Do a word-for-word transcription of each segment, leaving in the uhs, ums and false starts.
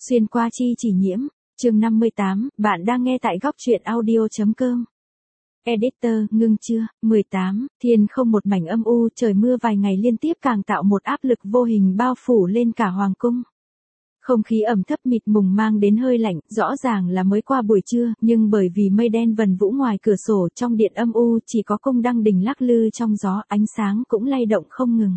Xuyên qua chi chỉ nhiễm, chương năm mươi tám, bạn đang nghe tại góc truyện audio.com. Editor, ngưng chưa, mười tám, thiên không một mảnh âm u, trời mưa vài ngày liên tiếp càng tạo một áp lực vô hình bao phủ lên cả hoàng cung. Không khí ẩm thấp mịt mùng mang đến hơi lạnh, rõ ràng là mới qua buổi trưa, nhưng bởi vì mây đen vần vũ ngoài cửa sổ trong điện âm u chỉ có cung đăng đình lắc lư trong gió, ánh sáng cũng lay động không ngừng.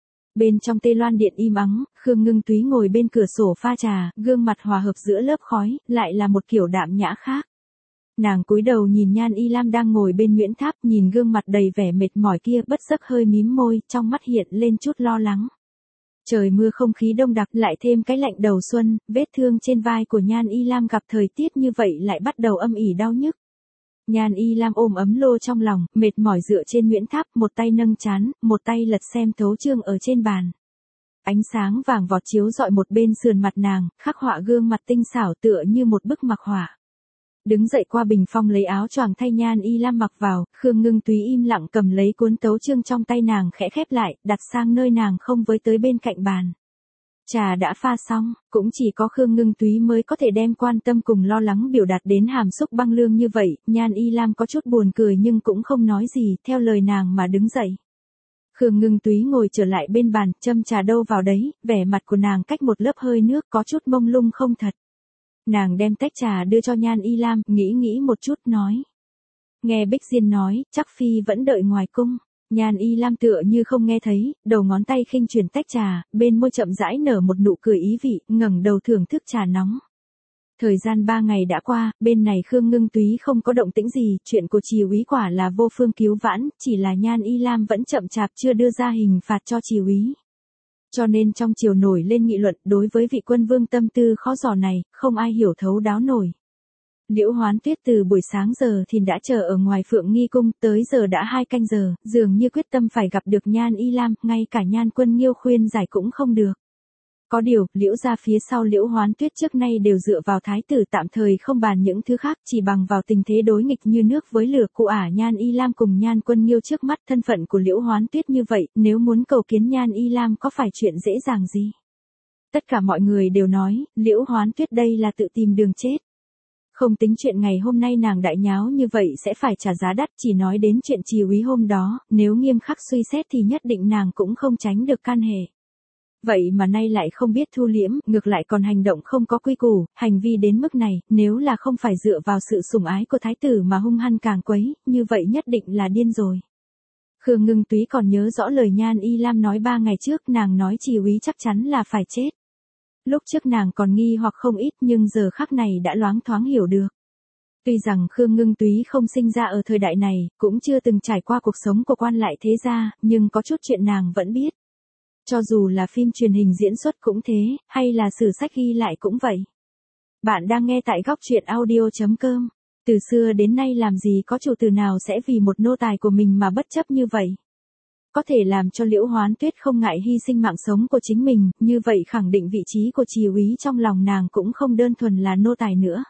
Bên trong tê loan điện im ắng, Khương Ngưng Túy ngồi bên cửa sổ pha trà, gương mặt hòa hợp giữa lớp khói, lại là một kiểu đạm nhã khác. Nàng cúi đầu nhìn Nhan Y Lam đang ngồi bên Nguyễn Tháp, nhìn gương mặt đầy vẻ mệt mỏi kia, bất giác hơi mím môi, trong mắt hiện lên chút lo lắng. Trời mưa không khí đông đặc, lại thêm cái lạnh đầu xuân, vết thương trên vai của Nhan Y Lam gặp thời tiết như vậy lại bắt đầu âm ỉ đau nhức. Nhan Y Lam ôm ấm lô trong lòng, mệt mỏi dựa trên Nguyễn Tháp, một tay nâng trán, một tay lật xem tấu chương ở trên bàn. Ánh sáng vàng vọt chiếu rọi một bên sườn mặt nàng, khắc họa gương mặt tinh xảo tựa như một bức mặc họa. Đứng dậy qua bình phong lấy áo choàng thay Nhan Y Lam mặc vào, Khương Ngưng Túy im lặng cầm lấy cuốn tấu chương trong tay nàng khẽ khép lại, đặt sang nơi nàng không với tới bên cạnh bàn. Trà đã pha xong, cũng chỉ có Khương Ngưng Túy mới có thể đem quan tâm cùng lo lắng biểu đạt đến hàm xúc băng lương như vậy, Nhan Y Lam có chút buồn cười nhưng cũng không nói gì, theo lời nàng mà đứng dậy. Khương Ngưng Túy ngồi trở lại bên bàn, châm trà đâu vào đấy, vẻ mặt của nàng cách một lớp hơi nước có chút mông lung không thật. Nàng đem tách trà đưa cho Nhan Y Lam, nghĩ nghĩ một chút nói. Nghe Bích Diên nói, chắc Phi vẫn đợi ngoài cung. Nhan Y Lam tựa như không nghe thấy, đầu ngón tay khinh chuyển tách trà, bên môi chậm rãi nở một nụ cười ý vị, ngẩng đầu thưởng thức trà nóng. Thời gian ba ngày đã qua, bên này Khương Ngưng Túy không có động tĩnh gì, chuyện của Trì úy quả là vô phương cứu vãn, chỉ là Nhan Y Lam vẫn chậm chạp chưa đưa ra hình phạt cho Trì úy. Cho nên trong triều nổi lên nghị luận, đối với vị quân vương tâm tư khó dò này, không ai hiểu thấu đáo nổi. Liễu Hoán Tuyết từ buổi sáng giờ thì đã chờ ở ngoài Phượng Nghi cung, tới giờ đã hai canh giờ, dường như quyết tâm phải gặp được Nhan Y Lam, ngay cả Nhan Quân Nghiêu khuyên giải cũng không được. Có điều, Liễu gia phía sau Liễu Hoán Tuyết trước nay đều dựa vào thái tử, tạm thời không bàn những thứ khác, chỉ bằng vào tình thế đối nghịch như nước với lửa cụ ả Nhan Y Lam cùng Nhan Quân Nghiêu trước mắt. Thân phận của Liễu Hoán Tuyết như vậy, nếu muốn cầu kiến Nhan Y Lam có phải chuyện dễ dàng gì? Tất cả mọi người đều nói, Liễu Hoán Tuyết đây là tự tìm đường chết. Không tính chuyện ngày hôm nay nàng đại nháo như vậy sẽ phải trả giá đắt, chỉ nói đến chuyện Trì úy hôm đó, nếu nghiêm khắc suy xét thì nhất định nàng cũng không tránh được can hệ. Vậy mà nay lại không biết thu liễm, ngược lại còn hành động không có quy củ, hành vi đến mức này, nếu là không phải dựa vào sự sủng ái của thái tử mà hung hăng càng quấy, như vậy nhất định là điên rồi. Khương Ngưng Túy còn nhớ rõ lời Nhan Y Lam nói ba ngày trước, nàng nói Trì úy chắc chắn là phải chết. Lúc trước nàng còn nghi hoặc không ít nhưng giờ khắc này đã loáng thoáng hiểu được. Tuy rằng Khương Ngưng Túy không sinh ra ở thời đại này, cũng chưa từng trải qua cuộc sống của quan lại thế gia, nhưng có chút chuyện nàng vẫn biết. Cho dù là phim truyền hình diễn xuất cũng thế, hay là sử sách ghi lại cũng vậy. Bạn đang nghe tại góc truyện audio.com. Từ xưa đến nay làm gì có chủ tử nào sẽ vì một nô tài của mình mà bất chấp như vậy. Có thể làm cho Liễu Hoán Tuyết không ngại hy sinh mạng sống của chính mình, như vậy khẳng định vị trí của Trì úy trong lòng nàng cũng không đơn thuần là nô tài nữa.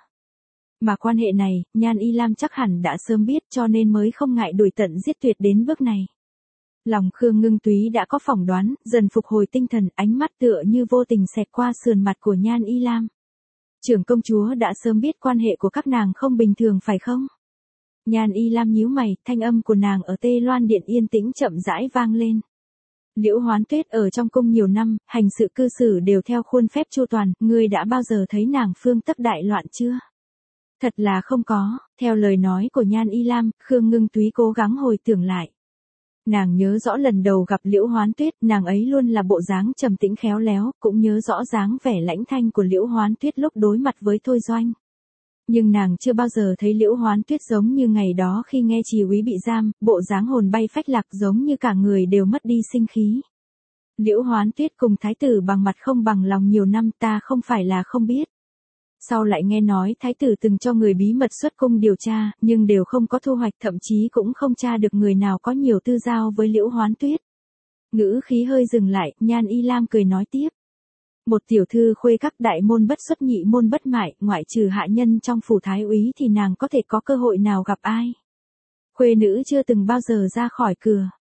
Mà quan hệ này, Nhan Y Lam chắc hẳn đã sớm biết cho nên mới không ngại đuổi tận giết tuyệt đến bước này. Lòng Khương Ngưng Túy đã có phỏng đoán, dần phục hồi tinh thần, ánh mắt tựa như vô tình xẹt qua sườn mặt của Nhan Y Lam. Trưởng công chúa đã sớm biết quan hệ của các nàng không bình thường phải không? Nhan Y Lam nhíu mày, thanh âm của nàng ở tê loan điện yên tĩnh chậm rãi vang lên. Liễu Hoán Tuyết ở trong cung nhiều năm, hành sự cư xử đều theo khuôn phép chu toàn, ngươi đã bao giờ thấy nàng phương tắc đại loạn chưa? Thật là không có, theo lời nói của Nhan Y Lam, Khương Ngưng Túy cố gắng hồi tưởng lại. Nàng nhớ rõ lần đầu gặp Liễu Hoán Tuyết, nàng ấy luôn là bộ dáng trầm tĩnh khéo léo, cũng nhớ rõ dáng vẻ lãnh thanh của Liễu Hoán Tuyết lúc đối mặt với Thôi Doanh. Nhưng nàng chưa bao giờ thấy Liễu Hoán Tuyết giống như ngày đó khi nghe Trì úy bị giam, bộ dáng hồn bay phách lạc giống như cả người đều mất đi sinh khí. Liễu Hoán Tuyết cùng thái tử bằng mặt không bằng lòng nhiều năm, ta không phải là không biết. Sau lại nghe nói thái tử từng cho người bí mật xuất cung điều tra, nhưng đều không có thu hoạch, thậm chí cũng không tra được người nào có nhiều tư giao với Liễu Hoán Tuyết. Ngữ khí hơi dừng lại, Nhan Y Lam cười nói tiếp. Một tiểu thư khuê các đại môn bất xuất nhị môn bất mại, ngoại trừ hạ nhân trong phủ thái úy thì nàng có thể có cơ hội nào gặp ai. Khuê nữ chưa từng bao giờ ra khỏi cửa.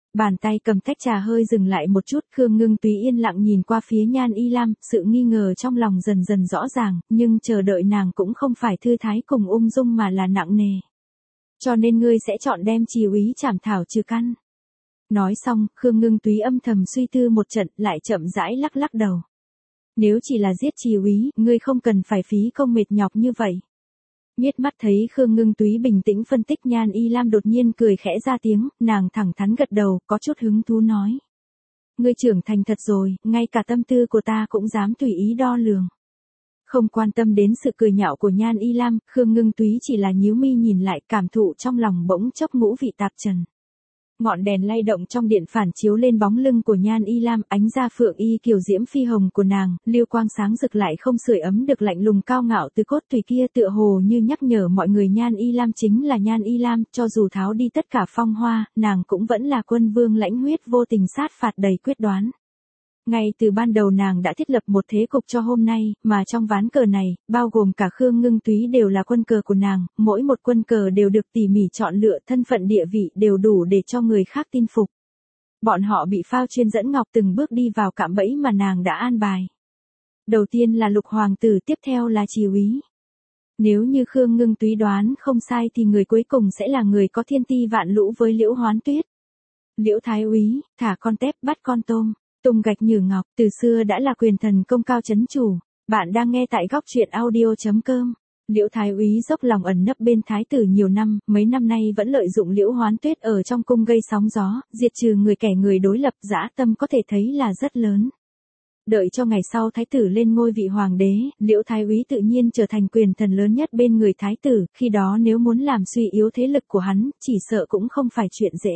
Bàn tay cầm tách trà hơi dừng lại một chút, Khương Ngưng Túy yên lặng nhìn qua phía Nhan Y Lam, sự nghi ngờ trong lòng dần dần rõ ràng, nhưng chờ đợi nàng cũng không phải thư thái cùng ung dung mà là nặng nề. Cho nên ngươi sẽ chọn đem Trì úy trảm thảo trừ căn. Nói xong, Khương Ngưng Túy âm thầm suy tư một trận, lại chậm rãi lắc lắc đầu. Nếu chỉ là giết Trì úy, ngươi không cần phải phí công mệt nhọc như vậy. Miết mắt thấy Khương Ngưng Túy bình tĩnh phân tích, Nhan Y Lam đột nhiên cười khẽ ra tiếng, nàng thẳng thắn gật đầu, có chút hứng thú nói. Ngươi trưởng thành thật rồi, ngay cả tâm tư của ta cũng dám tùy ý đo lường. Không quan tâm đến sự cười nhạo của Nhan Y Lam, Khương Ngưng Túy chỉ là nhíu mi nhìn lại, cảm thụ trong lòng bỗng chốc ngũ vị tạp trần. Ngọn đèn lay động trong điện phản chiếu lên bóng lưng của Nhan Y Lam, ánh da phượng y kiều diễm phi hồng của nàng, lưu quang sáng rực lại không sưởi ấm được lạnh lùng cao ngạo từ cốt tùy kia, tựa hồ như nhắc nhở mọi người Nhan Y Lam chính là Nhan Y Lam, cho dù tháo đi tất cả phong hoa, nàng cũng vẫn là quân vương lãnh huyết vô tình sát phạt đầy quyết đoán. Ngay từ ban đầu nàng đã thiết lập một thế cục cho hôm nay, mà trong ván cờ này, bao gồm cả Khương Ngưng Túy đều là quân cờ của nàng, mỗi một quân cờ đều được tỉ mỉ chọn lựa, thân phận địa vị đều đủ để cho người khác tin phục. Bọn họ bị phao chuyên dẫn ngọc từng bước đi vào cạm bẫy mà nàng đã an bài. Đầu tiên là Lục hoàng tử, tiếp theo là Trì úy. Nếu như Khương Ngưng Túy đoán không sai thì người cuối cùng sẽ là người có thiên ti vạn lũ với Liễu Hoán Tuyết. Liễu thái úy, thả con tép bắt con tôm. Tung gạch nhử ngọc, từ xưa đã là quyền thần công cao chấn chủ. Bạn đang nghe tại góc truyện audio chấm com. Liễu thái úy dốc lòng ẩn nấp bên thái tử nhiều năm, mấy năm nay vẫn lợi dụng Liễu Hoán Tuyết ở trong cung gây sóng gió, diệt trừ người kẻ người đối lập, dã tâm có thể thấy là rất lớn. Đợi cho ngày sau thái tử lên ngôi vị hoàng đế, Liễu thái úy tự nhiên trở thành quyền thần lớn nhất bên người thái tử, khi đó nếu muốn làm suy yếu thế lực của hắn, chỉ sợ cũng không phải chuyện dễ.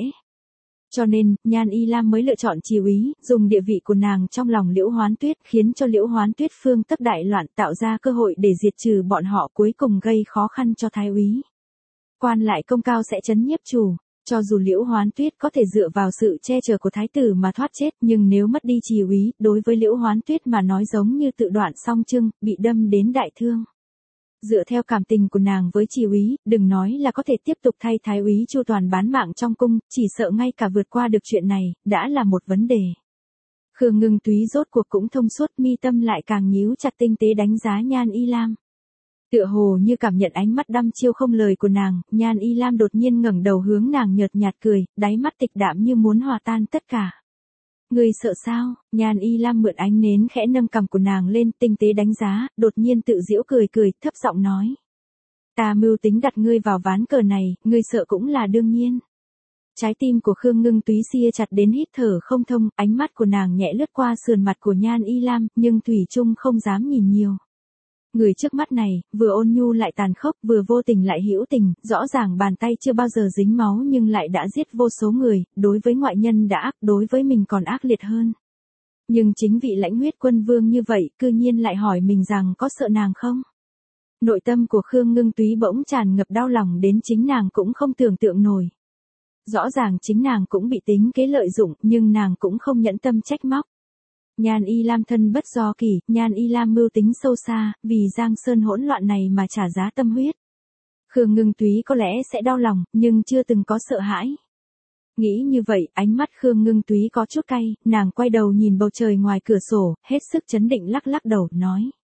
Cho nên, Nhan Y Lam mới lựa chọn Trì úy, dùng địa vị của nàng trong lòng Liễu Hoán Tuyết, khiến cho Liễu Hoán Tuyết phương tất đại loạn, tạo ra cơ hội để diệt trừ bọn họ, cuối cùng gây khó khăn cho thái úy. Quan lại công cao sẽ trấn nhiếp chủ, cho dù Liễu Hoán Tuyết có thể dựa vào sự che chở của thái tử mà thoát chết, nhưng nếu mất đi Trì úy, đối với Liễu Hoán Tuyết mà nói giống như tự đoạn song chưng, bị đâm đến đại thương. Dựa theo cảm tình của nàng với Trì úy, đừng nói là có thể tiếp tục thay thái úy chu toàn bán mạng trong cung, chỉ sợ ngay cả vượt qua được chuyện này, đã là một vấn đề. Khương Ngưng Túy rốt cuộc cũng thông suốt, mi tâm lại càng nhíu chặt, tinh tế đánh giá Nhan Y Lam. Tựa hồ như cảm nhận ánh mắt đăm chiêu không lời của nàng, Nhan Y Lam đột nhiên ngẩng đầu hướng nàng nhợt nhạt cười, đáy mắt tịch đạm như muốn hòa tan tất cả. Ngươi sợ sao? Nhan Y Lam mượn ánh nến khẽ nâng cằm của nàng lên, tinh tế đánh giá, đột nhiên tự giễu cười cười, thấp giọng nói. Ta mưu tính đặt ngươi vào ván cờ này, ngươi sợ cũng là đương nhiên. Trái tim của Khương Ngưng Túy sia chặt đến hít thở không thông, ánh mắt của nàng nhẹ lướt qua sườn mặt của Nhan Y Lam, nhưng thủy chung không dám nhìn nhiều. Người trước mắt này, vừa ôn nhu lại tàn khốc, vừa vô tình lại hữu tình, rõ ràng bàn tay chưa bao giờ dính máu nhưng lại đã giết vô số người, đối với ngoại nhân đã ác, đối với mình còn ác liệt hơn. Nhưng chính vị lãnh huyết quân vương như vậy, cư nhiên lại hỏi mình rằng có sợ nàng không? Nội tâm của Khương Ngưng Túy bỗng tràn ngập đau lòng đến chính nàng cũng không tưởng tượng nổi. Rõ ràng chính nàng cũng bị tính kế lợi dụng, nhưng nàng cũng không nhẫn tâm trách móc. Nhan Y Lam thân bất do kỷ, Nhan Y Lam mưu tính sâu xa, vì Giang Sơn hỗn loạn này mà trả giá tâm huyết. Khương Ngưng Túy có lẽ sẽ đau lòng, nhưng chưa từng có sợ hãi. Nghĩ như vậy, ánh mắt Khương Ngưng Túy có chút cay, nàng quay đầu nhìn bầu trời ngoài cửa sổ, hết sức chấn định lắc lắc đầu, nói.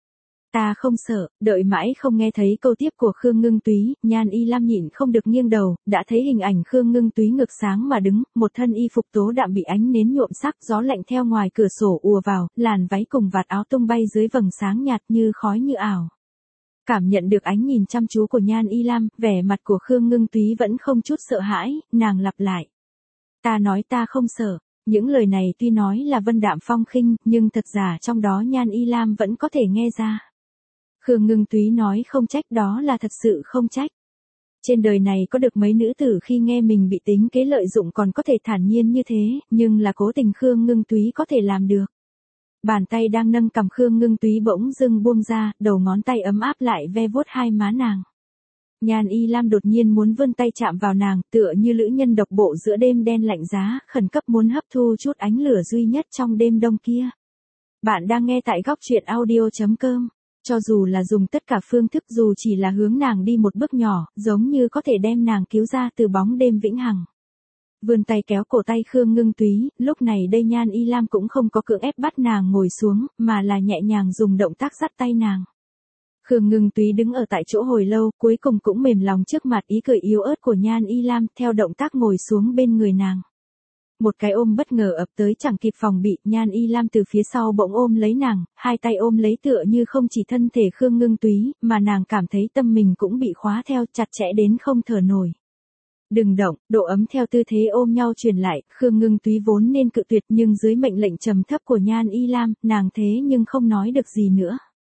Ta không sợ, đợi mãi không nghe thấy câu tiếp của Khương Ngưng Túy, Nhan Y Lam nhịn không được nghiêng đầu, đã thấy hình ảnh Khương Ngưng Túy ngực sáng mà đứng, một thân y phục tố đạm bị ánh nến nhuộm sắc, gió lạnh theo ngoài cửa sổ ùa vào, làn váy cùng vạt áo tung bay dưới vầng sáng nhạt như khói như ảo. Cảm nhận được ánh nhìn chăm chú của Nhan Y Lam, vẻ mặt của Khương Ngưng Túy vẫn không chút sợ hãi, nàng lặp lại. Ta nói ta không sợ. Những lời này tuy nói là vân đạm phong khinh, nhưng thật giả trong đó Nhan Y Lam vẫn có thể nghe ra. Khương Ngưng Túy nói không trách, đó là thật sự không trách. Trên đời này có được mấy nữ tử khi nghe mình bị tính kế lợi dụng còn có thể thản nhiên như thế, nhưng là cố tình Khương Ngưng Túy có thể làm được. Bàn tay đang nâng cằm Khương Ngưng Túy bỗng dưng buông ra, đầu ngón tay ấm áp lại ve vuốt hai má nàng. Nhan Y Lam đột nhiên muốn vươn tay chạm vào nàng, tựa như lữ nhân độc bộ giữa đêm đen lạnh giá, khẩn cấp muốn hấp thu chút ánh lửa duy nhất trong đêm đông kia. Bạn đang nghe tại góc truyện audio chấm com. Cho dù là dùng tất cả phương thức, dù chỉ là hướng nàng đi một bước nhỏ, giống như có thể đem nàng cứu ra từ bóng đêm vĩnh hằng. Vươn tay kéo cổ tay Khương Ngưng Túy, lúc này đây Nhan Y Lam cũng không có cưỡng ép bắt nàng ngồi xuống, mà là nhẹ nhàng dùng động tác dắt tay nàng. Khương Ngưng Túy đứng ở tại chỗ hồi lâu, cuối cùng cũng mềm lòng trước mặt ý cười yếu ớt của Nhan Y Lam, theo động tác ngồi xuống bên người nàng. Một cái ôm bất ngờ ập tới chẳng kịp phòng bị, Nhan Y Lam từ phía sau bỗng ôm lấy nàng, hai tay ôm lấy tựa như không chỉ thân thể Khương Ngưng Túy, mà nàng cảm thấy tâm mình cũng bị khóa theo chặt chẽ đến không thở nổi. Đừng động, độ ấm theo tư thế ôm nhau truyền lại, Khương Ngưng Túy vốn nên cự tuyệt nhưng dưới mệnh lệnh trầm thấp của Nhan Y Lam, nàng thế nhưng không nói được gì nữa.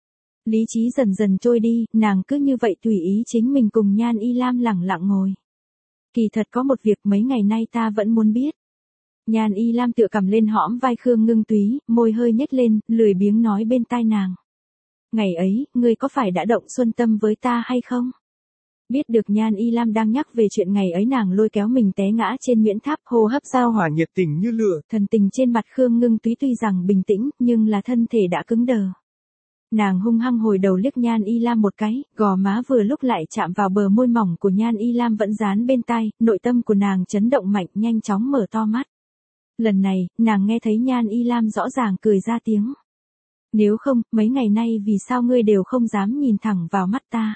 Lý trí dần dần trôi đi, nàng cứ như vậy tùy ý chính mình cùng Nhan Y Lam lẳng lặng ngồi. Kỳ thật có một việc mấy ngày nay ta vẫn muốn biết. Nhan Y Lam tựa cầm lên hõm vai Khương Ngưng Túy, môi hơi nhếch lên, lười biếng nói bên tai nàng. Ngày ấy, ngươi có phải đã động xuân tâm với ta hay không? Biết được Nhan Y Lam đang nhắc về chuyện ngày ấy, nàng lôi kéo mình té ngã trên Nguyễn Tháp, hô hấp giao hỏa nhiệt tình như lửa. Thần tình trên mặt Khương Ngưng Túy tuy rằng bình tĩnh, nhưng là thân thể đã cứng đờ. Nàng hung hăng hồi đầu liếc Nhan Y Lam một cái, gò má vừa lúc lại chạm vào bờ môi mỏng của Nhan Y Lam vẫn dán bên tai, nội tâm của nàng chấn động mạnh, nhanh chóng mở to mắt. Lần này, nàng nghe thấy Nhan Y Lam rõ ràng cười ra tiếng. Nếu không, mấy ngày nay vì sao ngươi đều không dám nhìn thẳng vào mắt ta?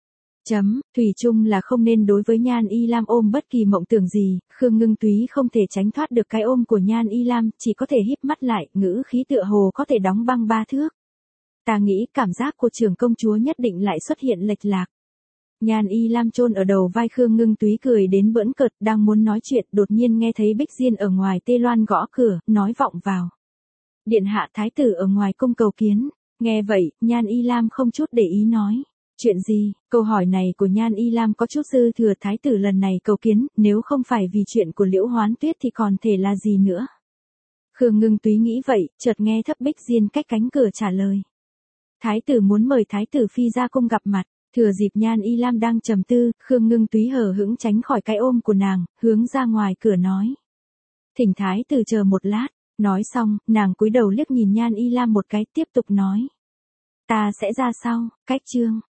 Chấm, thủy chung là không nên đối với Nhan Y Lam ôm bất kỳ mộng tưởng gì, Khương Ngưng Túy không thể tránh thoát được cái ôm của Nhan Y Lam, chỉ có thể híp mắt lại, ngữ khí tựa hồ có thể đóng băng ba thước. Ta nghĩ cảm giác của trưởng công chúa nhất định lại xuất hiện lệch lạc. Nhan Y Lam chôn ở đầu vai Khương Ngưng Túy cười đến bỡn cợt, đang muốn nói chuyện, đột nhiên nghe thấy Bích Diên ở ngoài tê loan gõ cửa, nói vọng vào. Điện hạ thái tử ở ngoài cung cầu kiến. Nghe vậy, Nhan Y Lam không chút để ý nói. Chuyện gì? Câu hỏi này của Nhan Y Lam có chút dư thừa, thái tử lần này cầu kiến, nếu không phải vì chuyện của Liễu Hoán Tuyết thì còn thể là gì nữa? Khương Ngưng Túy nghĩ vậy, chợt nghe thấp Bích Diên cách cánh cửa trả lời. Thái tử muốn mời thái tử phi ra cung gặp mặt. Thừa dịp Nhan Y Lam đang trầm tư, Khương Ngưng Túy hờ hững tránh khỏi cái ôm của nàng, hướng ra ngoài cửa nói. Thỉnh thái tử chờ một lát. Nói xong, nàng cúi đầu liếc nhìn Nhan Y Lam một cái, tiếp tục nói. Ta sẽ ra sau, cách chương.